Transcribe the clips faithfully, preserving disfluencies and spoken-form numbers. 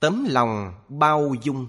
tấm lòng bao dung.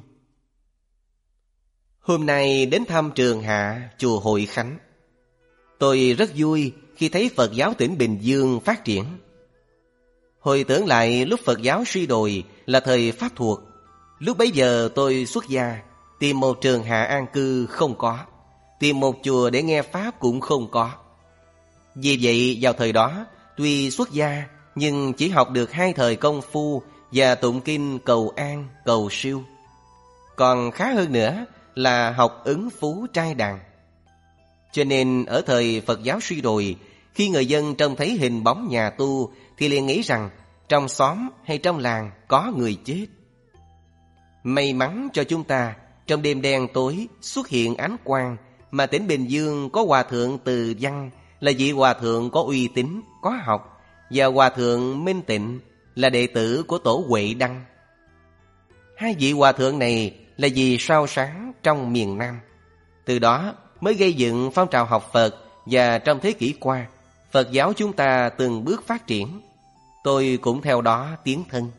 Hôm nay đến thăm Trường Hạ, chùa Hội Khánh. Tôi rất vui khi thấy Phật giáo tỉnh Bình Dương phát triển. Hồi tưởng lại lúc Phật giáo suy đồi là thời Pháp thuộc. Lúc bấy giờ tôi xuất gia, tìm một trường hạ an cư không có, tìm một chùa để nghe Pháp cũng không có. Vì vậy vào thời đó, tuy xuất gia nhưng chỉ học được hai thời công phu và tụng kinh cầu an, cầu siêu. Còn khá hơn nữa là học ứng phú trai đàn. Cho nên ở thời Phật giáo suy đồi, khi người dân trông thấy hình bóng nhà tu thì liền nghĩ rằng trong xóm hay trong làng có người chết. May mắn cho chúng ta, trong đêm đen tối xuất hiện ánh quang, mà tỉnh Bình Dương có Hòa Thượng Từ Văn, là vị Hòa Thượng có uy tín, có học, và Hòa Thượng Minh Tịnh là đệ tử của Tổ Huệ Đăng. Hai vị Hòa Thượng này là vì sao sáng trong miền Nam. Từ đó mới gây dựng phong trào học Phật, và trong thế kỷ qua, Phật giáo chúng ta từng bước phát triển. Tôi cũng theo đó tiến thân.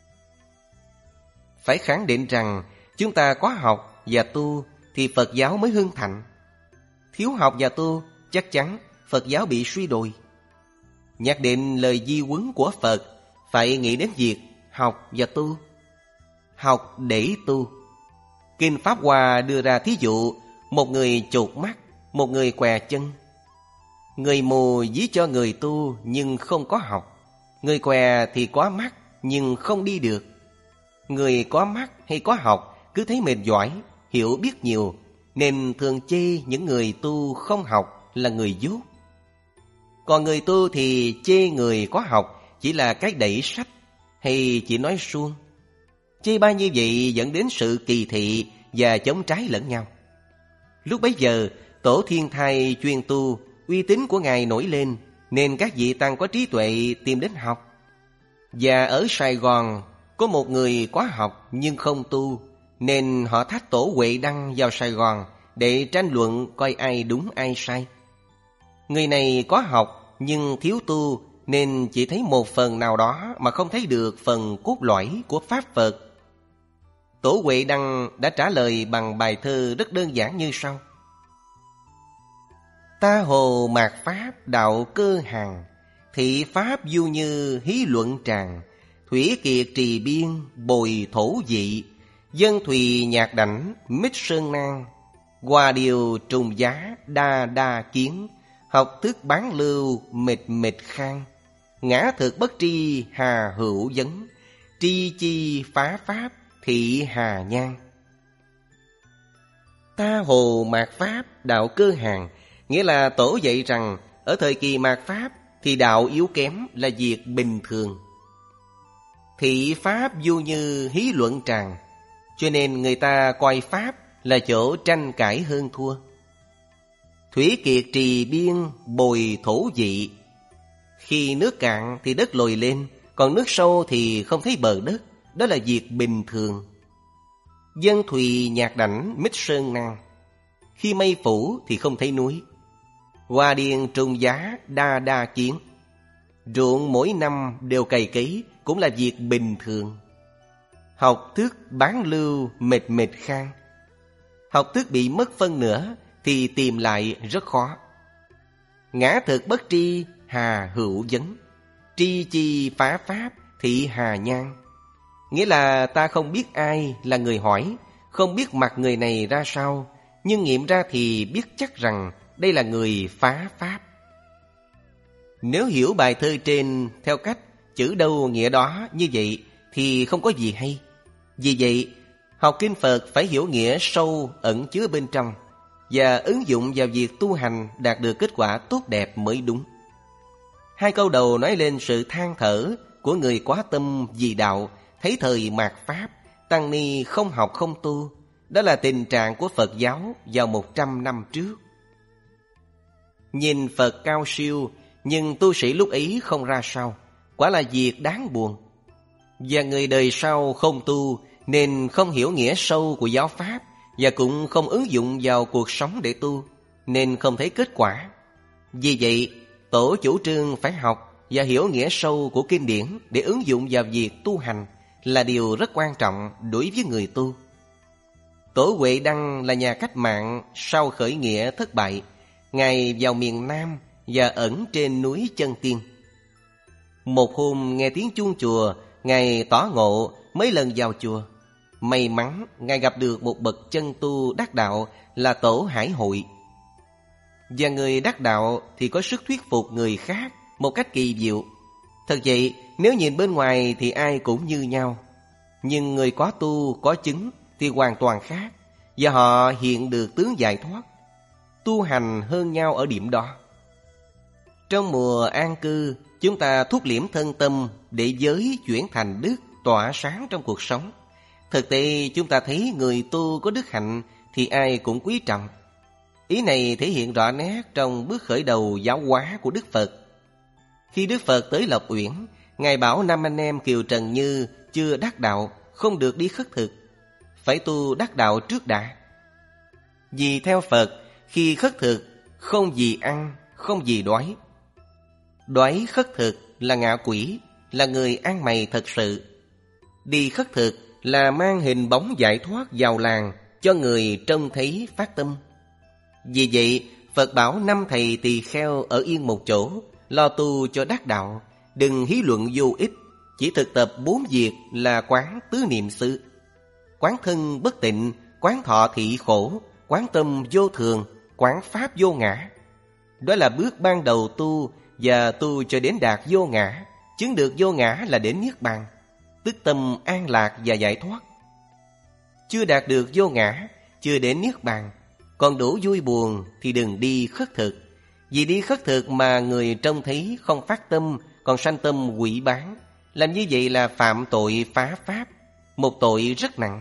Phải khẳng định rằng chúng ta có học và tu thì Phật giáo mới hưng thịnh. Thiếu học và tu, chắc chắn Phật giáo bị suy đồi. Nhắc đến lời di huấn của Phật, phải nghĩ đến việc học và tu. Học để tu. Kinh Pháp Hoa đưa ra thí dụ một người chột mắt, một người què chân. Người mù ví cho người tu nhưng không có học. Người què thì có mắt nhưng không đi được. Người có mắt hay có học cứ thấy mình giỏi, hiểu biết nhiều, nên thường chê những người tu không học là người dốt. Còn người tu thì chê người có học chỉ là cái đẩy sách, hay chỉ nói suông. Chê bai như vậy dẫn đến sự kỳ thị và chống trái lẫn nhau. Lúc bấy giờ, Tổ Thiên Thai chuyên tu, uy tín của Ngài nổi lên, nên các vị tăng có trí tuệ tìm đến học. Và ở Sài Gòn có một người có học nhưng không tu, nên họ thách Tổ Huệ Đăng vào Sài Gòn để tranh luận coi ai đúng ai sai. Người này có học nhưng thiếu tu, nên chỉ thấy một phần nào đó mà không thấy được phần cốt lõi của Pháp Phật. Tổ Huệ Đăng đã trả lời bằng bài thơ rất đơn giản như sau: Ta hồ mạt Pháp đạo cơ hàng, thị Pháp du như hí luận tràng. Thủy kiệt trì biên bồi thổ dị, dân thùy nhạc đảnh mít sơn nang. Hòa điều trùng giá đa đa kiến, học thức bán lưu mệt mệt khang. Ngã thực bất tri hà hữu vấn, tri chi phá Pháp thị hà nhan. Ta hồ mạt Pháp đạo cơ hàng, nghĩa là Tổ dạy rằng ở thời kỳ mạt Pháp thì đạo yếu kém là việc bình thường. Thị Pháp du như hí luận tràng, cho nên người ta coi Pháp là chỗ tranh cãi hơn thua. Thủy kiệt trì biên bồi thổ dị, khi nước cạn thì đất lồi lên, còn nước sâu thì không thấy bờ đất, đó là việc bình thường. Dân thùy nhạc đảnh mít sơn năng, khi mây phủ thì không thấy núi. Hoa điền trùng giá đa đa kiến, ruộng mỗi năm đều cày cấy cũng là việc bình thường. Học thức bán lưu mệt mệt khang, học thức bị mất phân nửa thì tìm lại rất khó. Ngã thực bất tri hà hữu vấn, tri chi phá Pháp thị hà nhan, nghĩa là ta không biết ai là người hỏi, không biết mặt người này ra sao, nhưng nghiệm ra thì biết chắc rằng đây là người phá Pháp. Nếu hiểu bài thơ trên theo cách chữ đâu nghĩa đó như vậy thì không có gì hay. Vì vậy, học kinh Phật phải hiểu nghĩa sâu ẩn chứa bên trong và ứng dụng vào việc tu hành đạt được kết quả tốt đẹp mới đúng. Hai câu đầu nói lên sự than thở của người quá tâm vì đạo, thấy thời mạt Pháp, tăng ni không học không tu. Đó là tình trạng của Phật giáo vào một trăm năm trước. Nhìn Phật cao siêu, nhưng tu sĩ lúc ấy không ra sao, quả là việc đáng buồn. Và người đời sau không tu, nên không hiểu nghĩa sâu của giáo pháp, và cũng không ứng dụng vào cuộc sống để tu, nên không thấy kết quả. Vì vậy, Tổ chủ trương phải học và hiểu nghĩa sâu của kinh điển để ứng dụng vào việc tu hành, là điều rất quan trọng đối với người tu. Tổ Huệ Đăng là nhà cách mạng sau khởi nghĩa thất bại. Ngài vào miền Nam và ẩn trên núi Chân Tiên. Một hôm nghe tiếng chuông chùa, Ngài tỏ ngộ mấy lần vào chùa. May mắn Ngài gặp được một bậc chân tu đắc đạo là Tổ Hải Hội. Và người đắc đạo thì có sức thuyết phục người khác một cách kỳ diệu. Thật vậy, nếu nhìn bên ngoài thì ai cũng như nhau, nhưng người có tu, có chứng thì hoàn toàn khác, và họ hiện được tướng giải thoát. Tu hành hơn nhau ở điểm đó. Trong mùa an cư, chúng ta thúc liễm thân tâm để giới chuyển thành đức, tỏa sáng trong cuộc sống. Thực tế chúng ta thấy người tu có đức hạnh thì ai cũng quý trọng. Ý này thể hiện rõ nét trong bước khởi đầu giáo hóa của Đức Phật. Khi Đức Phật tới Lộc Uyển, Ngài bảo năm anh em Kiều Trần Như chưa đắc đạo không được đi khất thực, phải tu đắc đạo trước đã. Vì theo Phật, khi khất thực không gì ăn, không gì đói. Đói khất thực là ngạ quỷ, là người ăn mày thật sự. Đi khất thực là mang hình bóng giải thoát vào làng cho người trông thấy phát tâm. Vì vậy, Phật bảo năm thầy tỳ kheo ở yên một chỗ, lo tu cho đắc đạo, đừng hí luận vô ích, chỉ thực tập bốn việc là quán tứ niệm xứ. Quán thân bất tịnh, quán thọ thị khổ, quán tâm vô thường, quán pháp vô ngã. Đó là bước ban đầu tu, và tu cho đến đạt vô ngã. Chứng được vô ngã là đến niết bàn, tức tâm an lạc và giải thoát. Chưa đạt được vô ngã, chưa đến niết bàn, còn đủ vui buồn thì đừng đi khất thực. Vì đi khất thực mà người trông thấy không phát tâm, còn sanh tâm quỷ bán. Làm như vậy là phạm tội phá pháp, một tội rất nặng.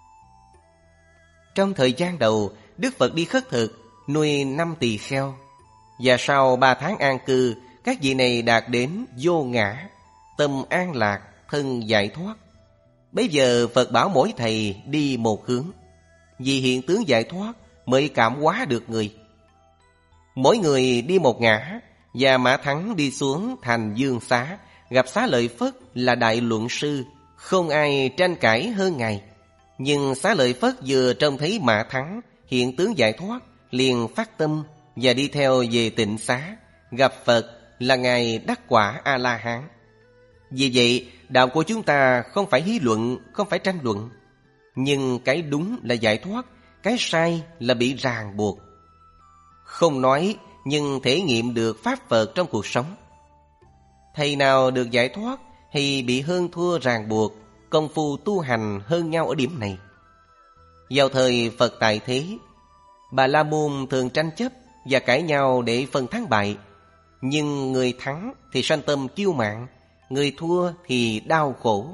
Trong thời gian đầu, Đức Phật đi khất thực, nuôi năm tỳ kheo. Và sau ba tháng an cư, các vị này đạt đến vô ngã, tâm an lạc, thân giải thoát. Bây giờ Phật bảo mỗi thầy đi một hướng, vì hiện tướng giải thoát mới cảm hóa được người. Mỗi người đi một ngã, và Mã Thắng đi xuống thành Dương Xá, gặp Xá Lợi Phất là đại luận sư, không ai tranh cãi hơn Ngài. Nhưng Xá Lợi Phất vừa trông thấy Mã Thắng hiện tướng giải thoát, liền phát tâm và đi theo về Tịnh Xá, gặp Phật là Ngài đắc quả A-la-hán. Vì vậy, đạo của chúng ta không phải hí luận, không phải tranh luận. Nhưng cái đúng là giải thoát, cái sai là bị ràng buộc. Không nói, nhưng thể nghiệm được pháp Phật trong cuộc sống. Thầy nào được giải thoát hay bị hơn thua ràng buộc, công phu tu hành hơn nhau ở điểm này. Vào thời Phật tại thế, Bà La Môn thường tranh chấp và cãi nhau để phân thắng bại. Nhưng người thắng thì sanh tâm kiêu mạn, người thua thì đau khổ.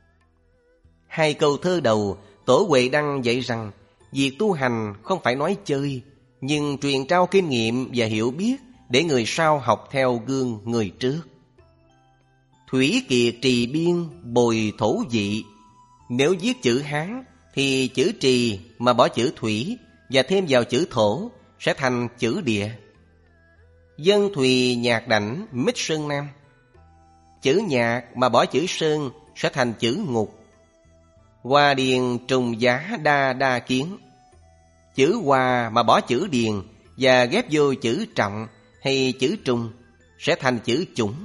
Hai câu thơ đầu, Tổ Huệ Đăng dạy rằng việc tu hành không phải nói chơi, nhưng truyền trao kinh nghiệm và hiểu biết để người sau học theo gương người trước. Thủy kiệt trì biên bồi thổ dị. Nếu viết chữ Hán thì chữ trì mà bỏ chữ thủy và thêm vào chữ thổ sẽ thành chữ địa. Dân thùy nhạc đảnh mít sơn nam. Chữ nhạc mà bỏ chữ sơn sẽ thành chữ ngục. Hoa điền trùng giá đa đa kiến. Chữ hoa mà bỏ chữ điền và ghép vô chữ trọng hay chữ trùng sẽ thành chữ chủng.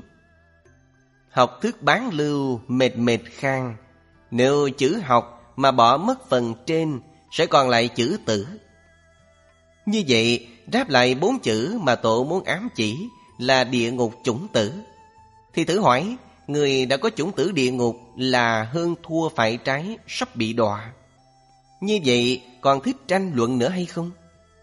Học thức bán lưu mệt mệt khang. Nếu chữ học mà bỏ mất phần trên sẽ còn lại chữ tử. Như vậy, đáp lại bốn chữ mà Tổ muốn ám chỉ là địa ngục chủng tử. Thì thử hỏi, người đã có chủng tử địa ngục là hơn thua phải trái, sắp bị đọa. Như vậy còn thích tranh luận nữa hay không?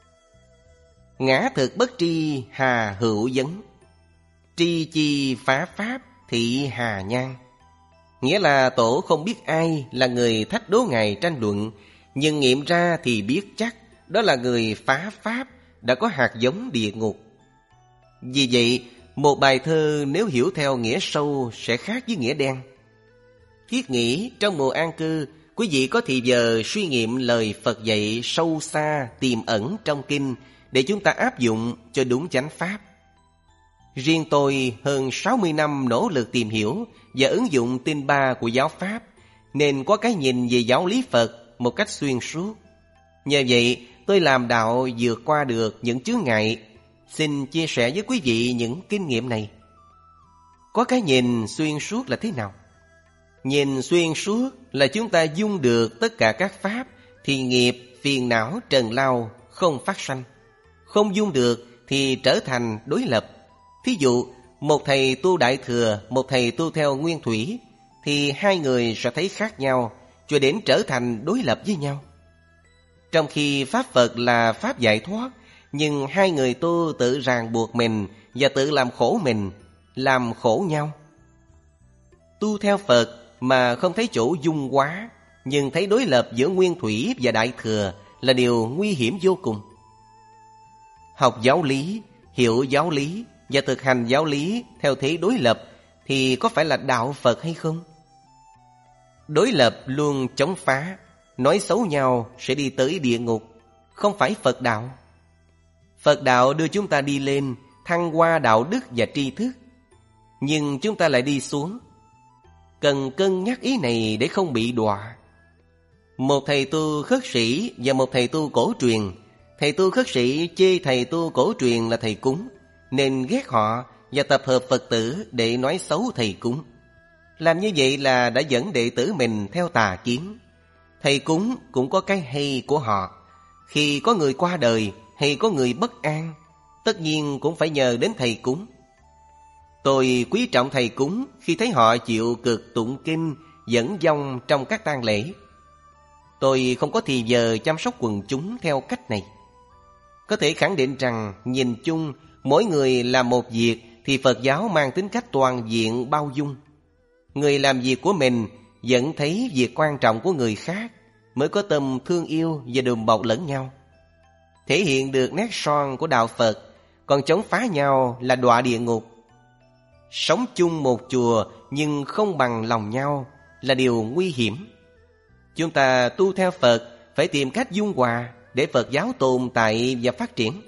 Ngã thực bất tri hà hữu vấn. Tri chi phá pháp thị hà nhan. Nghĩa là Tổ không biết ai là người thách đố Ngài tranh luận, nhưng nghiệm ra thì biết chắc đó là người phá pháp, đã có hạt giống địa ngục. Vì vậy, một bài thơ nếu hiểu theo nghĩa sâu sẽ khác với nghĩa đen. Thiết nghĩ trong mùa an cư, quý vị có thì giờ suy nghiệm lời Phật dạy sâu xa tiềm ẩn trong kinh để chúng ta áp dụng cho đúng chánh pháp. Riêng tôi hơn sáu mươi năm nỗ lực tìm hiểu và ứng dụng tinh ba của giáo pháp, nên có cái nhìn về giáo lý Phật một cách xuyên suốt. Nhờ vậy, tôi làm đạo vượt qua được những chướng ngại. Xin chia sẻ với quý vị những kinh nghiệm này. Có cái nhìn xuyên suốt là thế nào? Nhìn xuyên suốt là chúng ta dung được tất cả các pháp, thì nghiệp, phiền não, trần lao không phát sanh. Không dung được thì trở thành đối lập. Thí dụ, một thầy tu Đại Thừa, một thầy tu theo Nguyên Thủy, thì hai người sẽ thấy khác nhau, cho đến trở thành đối lập với nhau. Trong khi Pháp Phật là Pháp giải thoát, nhưng hai người tu tự ràng buộc mình và tự làm khổ mình, làm khổ nhau. Tu theo Phật mà không thấy chỗ dung hóa, nhưng thấy đối lập giữa Nguyên Thủy và Đại Thừa là điều nguy hiểm vô cùng. Học giáo lý, hiểu giáo lý và thực hành giáo lý theo thế đối lập thì có phải là đạo Phật hay không? Đối lập luôn chống phá, nói xấu nhau sẽ đi tới địa ngục, không phải Phật đạo. Phật đạo đưa chúng ta đi lên, thăng hoa đạo đức và tri thức. Nhưng chúng ta lại đi xuống. Cần cân nhắc ý này để không bị đọa. Một thầy tu khất sĩ và một thầy tu cổ truyền. Thầy tu khất sĩ chê thầy tu cổ truyền là thầy cúng, nên ghét họ và tập hợp Phật tử để nói xấu thầy cúng. Làm như vậy là đã dẫn đệ tử mình theo tà kiến. Thầy cúng cũng có cái hay của họ. Khi có người qua đời hay có người bất an, tất nhiên cũng phải nhờ đến thầy cúng. Tôi quý trọng thầy cúng khi thấy họ chịu cực tụng kinh, dẫn dong trong các tang lễ. Tôi không có thì giờ chăm sóc quần chúng theo cách này. Có thể khẳng định rằng nhìn chung mỗi người làm một việc thì Phật giáo mang tính cách toàn diện bao dung. Người làm việc của mình vẫn thấy việc quan trọng của người khác, mới có tâm thương yêu và đùm bọc lẫn nhau, thể hiện được nét son của đạo Phật. Còn chống phá nhau là đọa địa ngục. Sống chung một chùa nhưng không bằng lòng nhau là điều nguy hiểm. Chúng ta tu theo Phật phải tìm cách dung hòa để Phật giáo tồn tại và phát triển.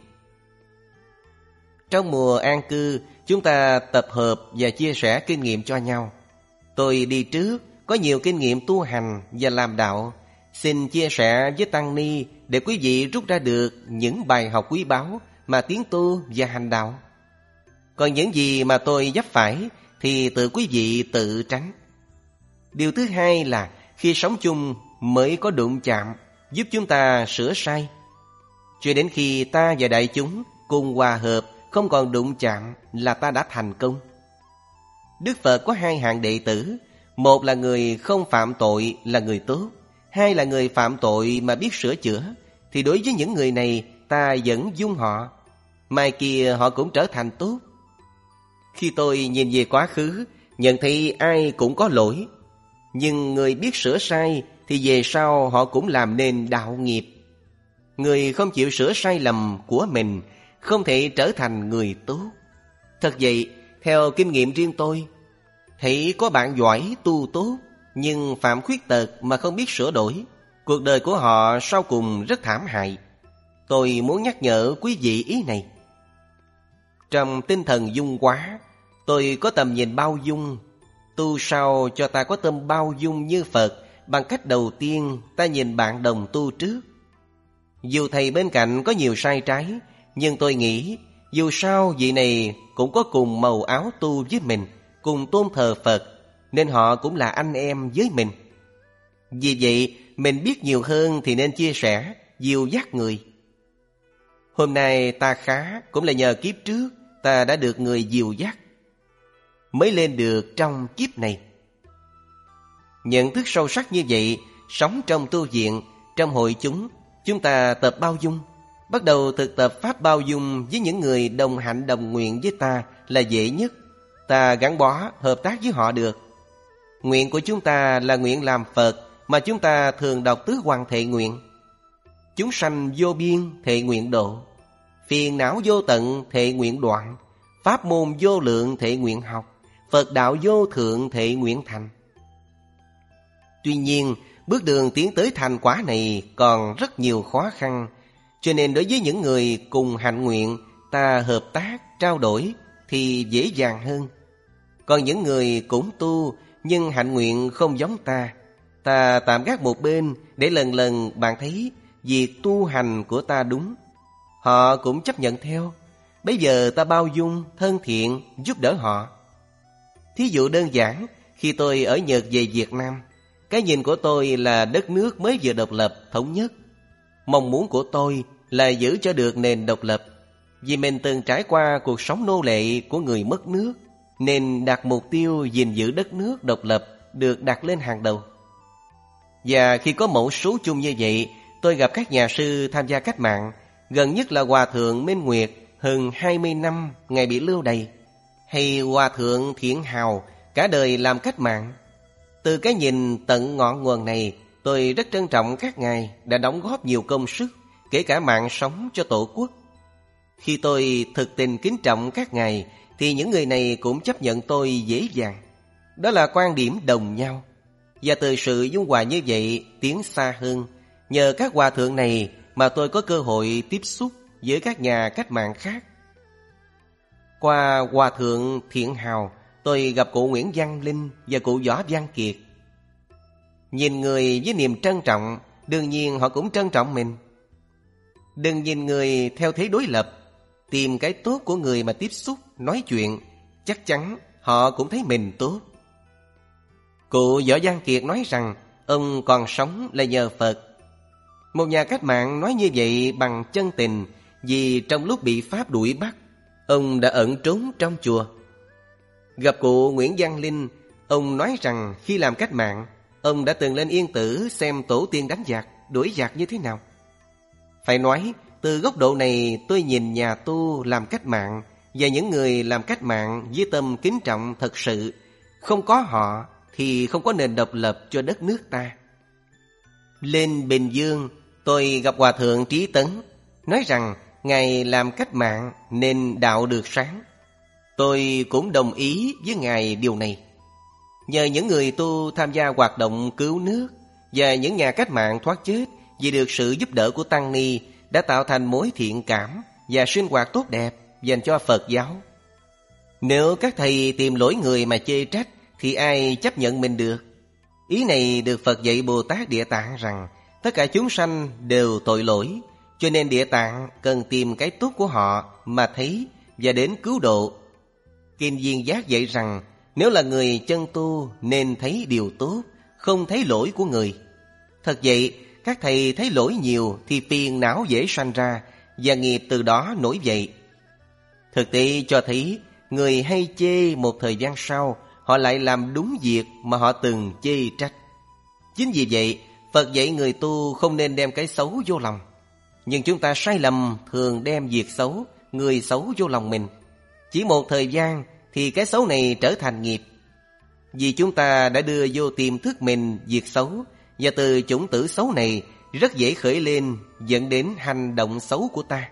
Trong mùa an cư, chúng ta tập hợp và chia sẻ kinh nghiệm cho nhau. Tôi đi trước có nhiều kinh nghiệm tu hành và làm đạo, xin chia sẻ với Tăng Ni để quý vị rút ra được những bài học quý báu mà tiến tu và hành đạo. Còn những gì mà tôi vấp phải thì tự quý vị tự tránh. Điều thứ hai là khi sống chung mới có đụng chạm, giúp chúng ta sửa sai. Cho đến khi ta và đại chúng cùng hòa hợp, không còn đụng chạm là ta đã thành công. Đức Phật có hai hạng đệ tử. Một là người không phạm tội là người tốt. Hai là người phạm tội mà biết sửa chữa. Thì đối với những người này ta vẫn dung họ, mai kia họ cũng trở thành tốt. Khi tôi nhìn về quá khứ, nhận thấy ai cũng có lỗi, nhưng người biết sửa sai thì về sau họ cũng làm nên đạo nghiệp. Người không chịu sửa sai lầm của mình không thể trở thành người tốt. Thật vậy, theo kinh nghiệm riêng tôi, thấy có bạn giỏi tu tốt nhưng phạm khuyết tật mà không biết sửa đổi, cuộc đời của họ sau cùng rất thảm hại. Tôi muốn nhắc nhở quý vị ý này. Trong tinh thần dung hóa, tôi có tầm nhìn bao dung. Tu sao cho ta có tâm bao dung như Phật, bằng cách đầu tiên ta nhìn bạn đồng tu trước. Dù thầy bên cạnh có nhiều sai trái, nhưng tôi nghĩ dù sao vị này cũng có cùng màu áo tu với mình, cùng tôn thờ Phật, nên họ cũng là anh em với mình. Vì vậy, mình biết nhiều hơn thì nên chia sẻ, dìu dắt người. Hôm nay ta khá cũng là nhờ kiếp trước ta đã được người dìu dắt, mới lên được trong kiếp này. Nhận thức sâu sắc như vậy, sống trong tu viện, trong hội chúng, chúng ta tập bao dung. Bắt đầu thực tập pháp bao dung với những người đồng hạnh đồng nguyện với ta là dễ nhất. Ta gắn bó, hợp tác với họ được. Nguyện của chúng ta là nguyện làm Phật mà chúng ta thường đọc tứ hoàng thệ nguyện. Chúng sanh vô biên thệ nguyện độ, phiền não vô tận thệ nguyện đoạn, pháp môn vô lượng thệ nguyện học, Phật đạo vô thượng thệ nguyện thành. Tuy nhiên, bước đường tiến tới thành quả này còn rất nhiều khó khăn, cho nên đối với những người cùng hạnh nguyện, ta hợp tác, trao đổi thì dễ dàng hơn. Còn những người cũng tu nhưng hạnh nguyện không giống ta, Ta tạm gác một bên để lần lần bạn thấy việc tu hành của ta đúng. Họ cũng chấp nhận theo. Bây giờ ta bao dung, thân thiện, giúp đỡ họ. Thí dụ đơn giản, khi tôi ở Nhật về Việt Nam, cái nhìn của tôi là đất nước mới vừa độc lập, thống nhất. Mong muốn của tôi là giữ cho được nền độc lập. Vì mình từng trải qua cuộc sống nô lệ của người mất nước, nên đặt mục tiêu gìn giữ đất nước độc lập được đặt lên hàng đầu. Và khi có mẫu số chung như vậy, tôi gặp các nhà sư tham gia cách mạng, gần nhất là Hòa Thượng Minh Nguyệt, hơn hai mươi năm ngày bị lưu đày, hay Hòa Thượng Thiện Hào, cả đời làm cách mạng. Từ cái nhìn tận ngọn nguồn này, tôi rất trân trọng các ngài đã đóng góp nhiều công sức, kể cả mạng sống cho Tổ quốc. Khi tôi thực tình kính trọng các ngài, thì những người này cũng chấp nhận tôi dễ dàng. Đó là quan điểm đồng nhau. Và từ sự dung hòa như vậy tiến xa hơn. Nhờ các hòa thượng này mà tôi có cơ hội tiếp xúc với các nhà cách mạng khác. Qua Hòa Thượng Thiện Hào, tôi gặp cụ Nguyễn Văn Linh và cụ Võ Văn Kiệt. Nhìn người với niềm trân trọng, đương nhiên họ cũng trân trọng mình. Đừng nhìn người theo thế đối lập. Tìm cái tốt của người mà tiếp xúc, nói chuyện, chắc chắn họ cũng thấy mình tốt. Cụ Võ Văn Kiệt nói rằng ông còn sống là nhờ Phật. Một nhà cách mạng nói như vậy bằng chân tình, vì trong lúc bị Pháp đuổi bắt, ông đã ẩn trốn trong chùa. Gặp cụ Nguyễn Văn Linh, ông nói rằng khi làm cách mạng, ông đã từng lên Yên Tử xem tổ tiên đánh giặc, đuổi giặc như thế nào. Phải nói, từ góc độ này tôi nhìn nhà tu làm cách mạng và những người làm cách mạng với tâm kính trọng thật sự. Không có họ thì không có nền độc lập cho đất nước ta. Lên Bình Dương, tôi gặp Hòa Thượng Trí Tấn, nói rằng ngài làm cách mạng nên đạo được sáng. Tôi cũng đồng ý với ngài điều này. Nhờ những người tu tham gia hoạt động cứu nước và những nhà cách mạng thoát chết vì được sự giúp đỡ của Tăng Ni đã tạo thành mối thiện cảm và sinh hoạt tốt đẹp dành cho Phật giáo. Nếu các thầy tìm lỗi người mà chê trách thì ai chấp nhận mình được? Ý này được Phật dạy Bồ Tát Địa Tạng rằng tất cả chúng sanh đều tội lỗi, cho nên Địa Tạng cần tìm cái tốt của họ mà thấy và đến cứu độ. Kinh Viên Giác dạy rằng nếu là người chân tu nên thấy điều tốt, không thấy lỗi của người. Thật vậy, các thầy thấy lỗi nhiều thì phiền não dễ sanh ra và nghiệp từ đó nổi dậy. Thực tế cho thấy người hay chê một thời gian sau họ lại làm đúng việc mà họ từng chê trách. Chính vì vậy, Phật dạy người tu không nên đem cái xấu vô lòng. Nhưng chúng ta sai lầm thường đem việc xấu, người xấu vô lòng mình. Chỉ một thời gian thì cái xấu này trở thành nghiệp. Vì chúng ta đã đưa vô tiềm thức mình việc xấu, và từ chủng tử xấu này rất dễ khởi lên dẫn đến hành động xấu của ta.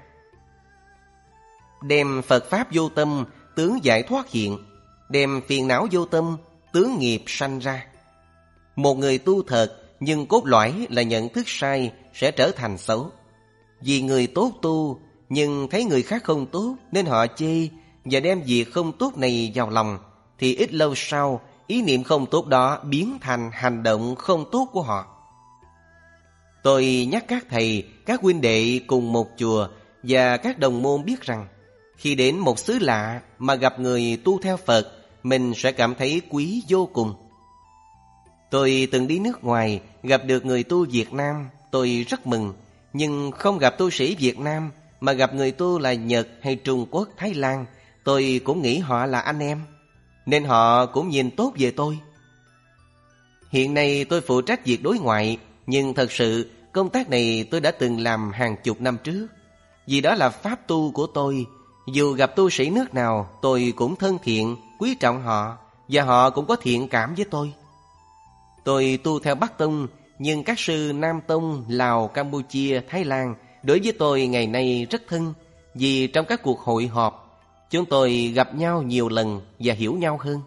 Đem Phật Pháp vô tâm, tướng giải thoát hiện. Đem phiền não vô tâm, tướng nghiệp sanh ra. Một người tu thật nhưng cốt lõi là nhận thức sai sẽ trở thành xấu. Vì người tốt tu nhưng thấy người khác không tốt nên họ chê và đem việc không tốt này vào lòng, thì ít lâu sau ý niệm không tốt đó biến thành hành động không tốt của họ. Tôi nhắc các thầy, các huynh đệ cùng một chùa và các đồng môn biết rằng khi đến một xứ lạ mà gặp người tu theo Phật, mình sẽ cảm thấy quý vô cùng. Tôi từng đi nước ngoài, gặp được người tu Việt Nam, tôi rất mừng. Nhưng không gặp tu sĩ Việt Nam, mà gặp người tu là Nhật hay Trung Quốc, Thái Lan, tôi cũng nghĩ họ là anh em, nên họ cũng nhìn tốt về tôi. Hiện nay tôi phụ trách việc đối ngoại, nhưng thật sự công tác này tôi đã từng làm hàng chục năm trước. Vì đó là pháp tu của tôi. Dù gặp tu sĩ nước nào, tôi cũng thân thiện, quý trọng họ, và họ cũng có thiện cảm với tôi. Tôi tu theo Bắc Tông, nhưng các sư Nam Tông, Lào, Campuchia, Thái Lan đối với tôi ngày nay rất thân. Vì trong các cuộc hội họp, chúng tôi gặp nhau nhiều lần và hiểu nhau hơn.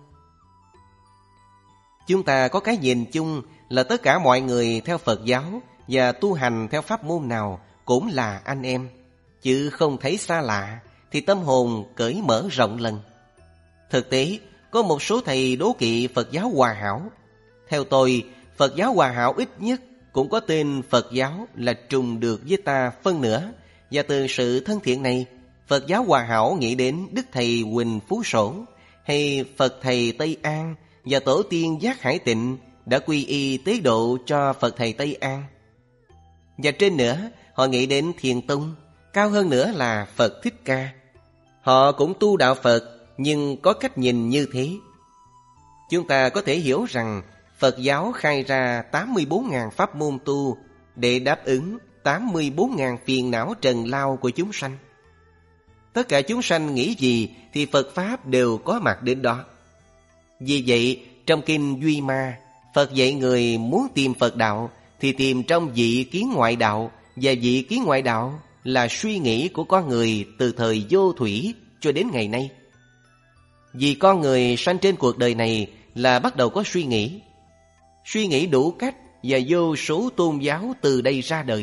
Chúng ta có cái nhìn chung là tất cả mọi người theo Phật giáo và tu hành theo pháp môn nào cũng là anh em, chứ không thấy xa lạ, thì tâm hồn cởi mở rộng lần. Thực tế, có một số thầy đố kỵ Phật giáo hòa hảo. Theo tôi, Phật giáo Hòa Hảo ít nhất cũng có tên Phật giáo là trùng được với ta phân nửa. Và từ sự thân thiện này, Phật giáo Hòa Hảo nghĩ đến Đức Thầy Huỳnh Phú Sổ, hay Phật Thầy Tây An và Tổ tiên Giác Hải Tịnh đã quy y tế độ cho Phật Thầy Tây An. Và trên nữa, họ nghĩ đến Thiền Tông, cao hơn nữa là Phật Thích Ca. Họ cũng tu đạo Phật, nhưng có cách nhìn như thế. Chúng ta có thể hiểu rằng Phật giáo khai ra tám mươi bốn nghìn pháp môn tu để đáp ứng tám mươi bốn nghìn phiền não trần lao của chúng sanh. Tất cả chúng sanh nghĩ gì thì Phật Pháp đều có mặt đến đó. Vì vậy, trong Kinh Duy Ma, Phật dạy người muốn tìm Phật đạo thì tìm trong vị kiến ngoại đạo. Và vị kiến ngoại đạo là suy nghĩ của con người từ thời vô thủy cho đến ngày nay. Vì con người sanh trên cuộc đời này là bắt đầu có suy nghĩ. Suy nghĩ đủ cách và vô số tôn giáo từ đây ra đời.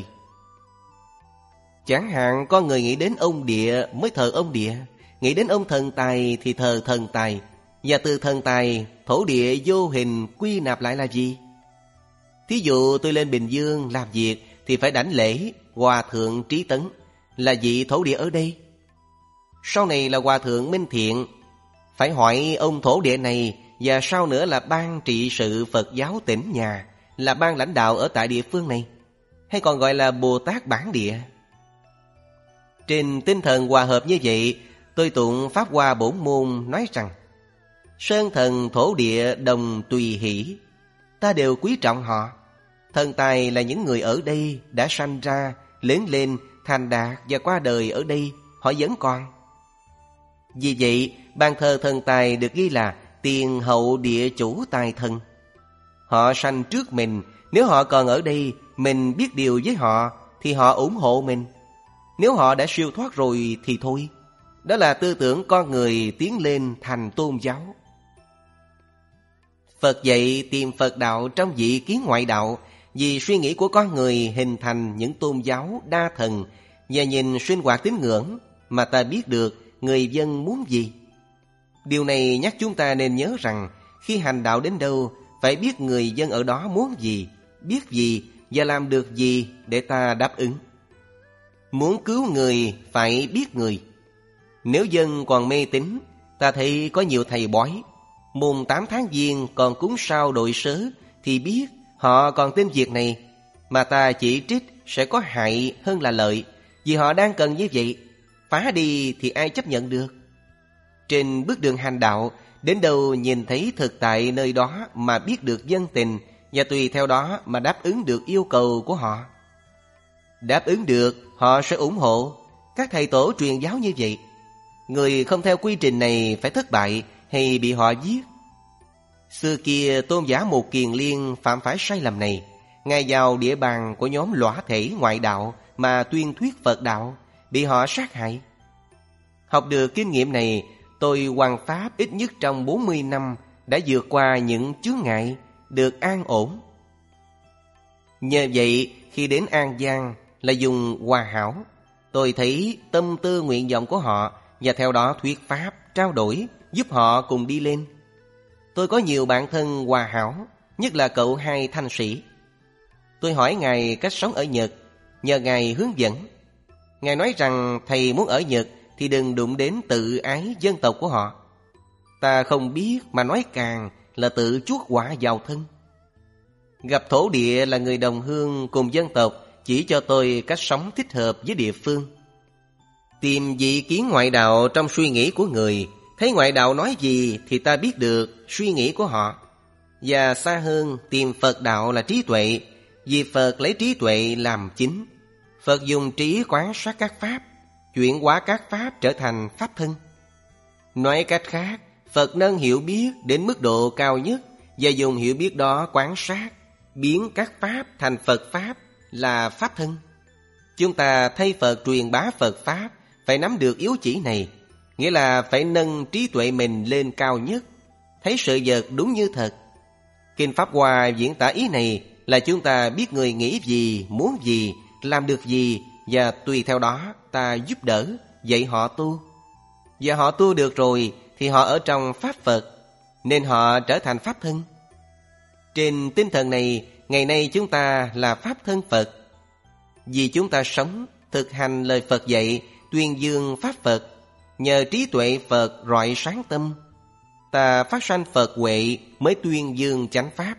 Chẳng hạn con người nghĩ đến ông địa mới thờ ông địa, nghĩ đến ông thần tài thì thờ thần tài. Và từ thần tài, thổ địa vô hình quy nạp lại là gì? Thí dụ tôi lên Bình Dương làm việc thì phải đảnh lễ Hòa Thượng Trí Tấn, là vị thổ địa ở đây. Sau này là Hòa Thượng Minh Thiện, phải hỏi ông thổ địa này. Và sau nữa là ban trị sự Phật giáo tỉnh nhà, là ban lãnh đạo ở tại địa phương này, hay còn gọi là Bồ Tát bản địa. Trên tinh thần hòa hợp như vậy, tôi tụng Pháp Hoa Bổn Môn nói rằng: sơn thần thổ địa đồng tùy hỷ, ta đều quý trọng họ. Thần tài là những người ở đây đã sanh ra, lớn lên, thành đạt và qua đời ở đây, họ vẫn còn. Vì vậy, ban thờ thần tài được ghi là tiền hậu địa chủ tài thần. Họ sanh trước mình, nếu họ còn ở đây, mình biết điều với họ thì họ ủng hộ mình. Nếu họ đã siêu thoát rồi thì thôi. Đó là tư tưởng con người tiến lên thành tôn giáo. Phật dạy tìm Phật đạo trong vị kiến ngoại đạo, vì suy nghĩ của con người hình thành những tôn giáo đa thần. Và nhìn sinh hoạt tín ngưỡng mà ta biết được người dân muốn gì. Điều này nhắc chúng ta nên nhớ rằng khi hành đạo đến đâu phải biết người dân ở đó muốn gì, biết gì và làm được gì để ta đáp ứng. Muốn cứu người phải biết người. Nếu dân còn mê tín, ta thấy có nhiều thầy bói, mùng tám tháng Giêng còn cúng sao đội sớ thì biết họ còn tin việc này, mà ta chỉ trích sẽ có hại hơn là lợi. Vì họ đang cần như vậy, phá đi thì ai chấp nhận được. Trên bước đường hành đạo, đến đâu nhìn thấy thực tại nơi đó mà biết được dân tình, và tùy theo đó mà đáp ứng được yêu cầu của họ. Đáp ứng được, họ sẽ ủng hộ. Các thầy tổ truyền giáo như vậy. Người không theo quy trình này phải thất bại hay bị họ giết. Xưa kia tôn giả Một Kiền Liên phạm phải sai lầm này. Ngài vào địa bàn của nhóm lõa thể ngoại đạo mà tuyên thuyết Phật đạo, bị họ sát hại. Học được kinh nghiệm này, tôi hoằng pháp ít nhất trong bốn mươi năm đã vượt qua những chướng ngại, được an ổn. Nhờ vậy, khi đến An Giang là dùng Hòa Hảo, tôi thấy tâm tư nguyện vọng của họ và theo đó thuyết pháp, trao đổi, giúp họ cùng đi lên. Tôi có nhiều bạn thân Hòa Hảo, nhất là cậu hai Thanh Sĩ. Tôi hỏi Ngài cách sống ở Nhật, nhờ Ngài hướng dẫn. Ngài nói rằng thầy muốn ở Nhật thì đừng đụng đến tự ái dân tộc của họ. Ta không biết mà nói càng là tự chuốc họa vào thân. Gặp thổ địa là người đồng hương cùng dân tộc, chỉ cho tôi cách sống thích hợp với địa phương. Tìm vị kiến ngoại đạo trong suy nghĩ của người, thấy ngoại đạo nói gì thì ta biết được suy nghĩ của họ. Và xa hơn, tìm Phật đạo là trí tuệ, vì Phật lấy trí tuệ làm chính. Phật dùng trí quán sát các pháp, chuyển hóa các pháp trở thành pháp thân. Nói cách khác, Phật nâng hiểu biết đến mức độ cao nhất và dùng hiểu biết đó quán sát, biến các pháp thành Phật pháp là pháp thân. Chúng ta thay Phật truyền bá Phật pháp phải nắm được yếu chỉ này, nghĩa là phải nâng trí tuệ mình lên cao nhất, thấy sự vật đúng như thật. Kinh Pháp Hoa diễn tả ý này là chúng ta biết người nghĩ gì, muốn gì, làm được gì, và tùy theo đó ta giúp đỡ, dạy họ tu. Và họ tu được rồi thì họ ở trong Pháp Phật, nên họ trở thành Pháp thân. Trên tinh thần này, ngày nay chúng ta là Pháp thân Phật. Vì chúng ta sống, thực hành lời Phật dạy, tuyên dương Pháp Phật, nhờ trí tuệ Phật rọi sáng tâm, ta phát sanh Phật huệ mới tuyên dương chánh Pháp.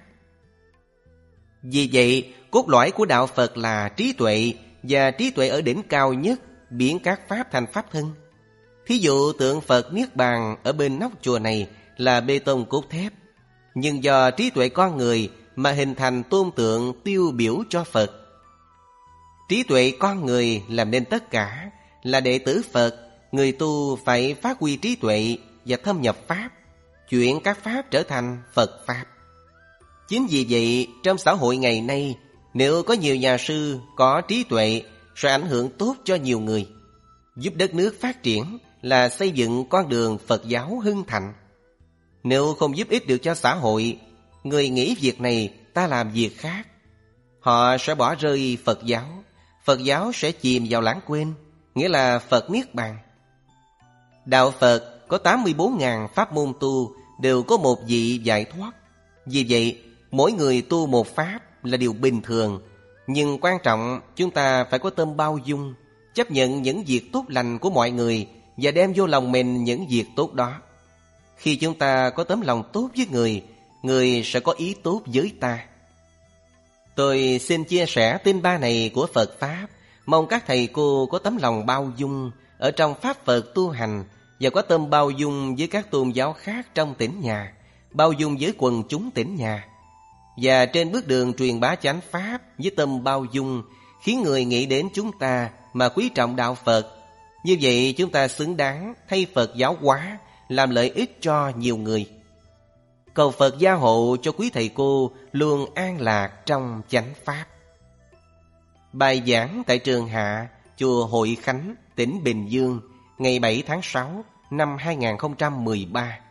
Vì vậy, cốt lõi của đạo Phật là trí tuệ, và trí tuệ ở đỉnh cao nhất biến các Pháp thành Pháp thân. Thí dụ tượng Phật Niết Bàn ở bên nóc chùa này là bê tông cốt thép, nhưng do trí tuệ con người mà hình thành tôn tượng tiêu biểu cho Phật. Trí tuệ con người làm nên tất cả. Là đệ tử Phật, người tu phải phát huy trí tuệ và thâm nhập Pháp, chuyển các Pháp trở thành Phật Pháp. Chính vì vậy, trong xã hội ngày nay, nếu có nhiều nhà sư có trí tuệ sẽ ảnh hưởng tốt cho nhiều người. Giúp đất nước phát triển là xây dựng con đường Phật giáo hưng thịnh. Nếu không giúp ích được cho xã hội, người nghĩ việc này ta làm việc khác, họ sẽ bỏ rơi Phật giáo. Phật giáo sẽ chìm vào lãng quên, nghĩa là Phật Niết Bàn. Đạo Phật có tám mươi bốn nghìn pháp môn tu, đều có một vị giải thoát. Vì vậy, mỗi người tu một pháp là điều bình thường. Nhưng quan trọng chúng ta phải có tâm bao dung, chấp nhận những việc tốt lành của mọi người và đem vô lòng mình những việc tốt đó. Khi chúng ta có tấm lòng tốt với người, người sẽ có ý tốt với ta. Tôi xin chia sẻ tin ba này của Phật Pháp, mong các thầy cô có tấm lòng bao dung ở trong Pháp Phật tu hành, và có tâm bao dung với các tôn giáo khác trong tỉnh nhà, bao dung với quần chúng tỉnh nhà. Và trên bước đường truyền bá chánh Pháp với tâm bao dung, khiến người nghĩ đến chúng ta mà quý trọng đạo Phật. Như vậy chúng ta xứng đáng thay Phật giáo hóa, làm lợi ích cho nhiều người. Cầu Phật gia hộ cho quý thầy cô luôn an lạc trong chánh Pháp. Bài giảng tại Trường Hạ, chùa Hội Khánh, tỉnh Bình Dương, ngày bảy tháng sáu năm hai nghìn không trăm mười ba.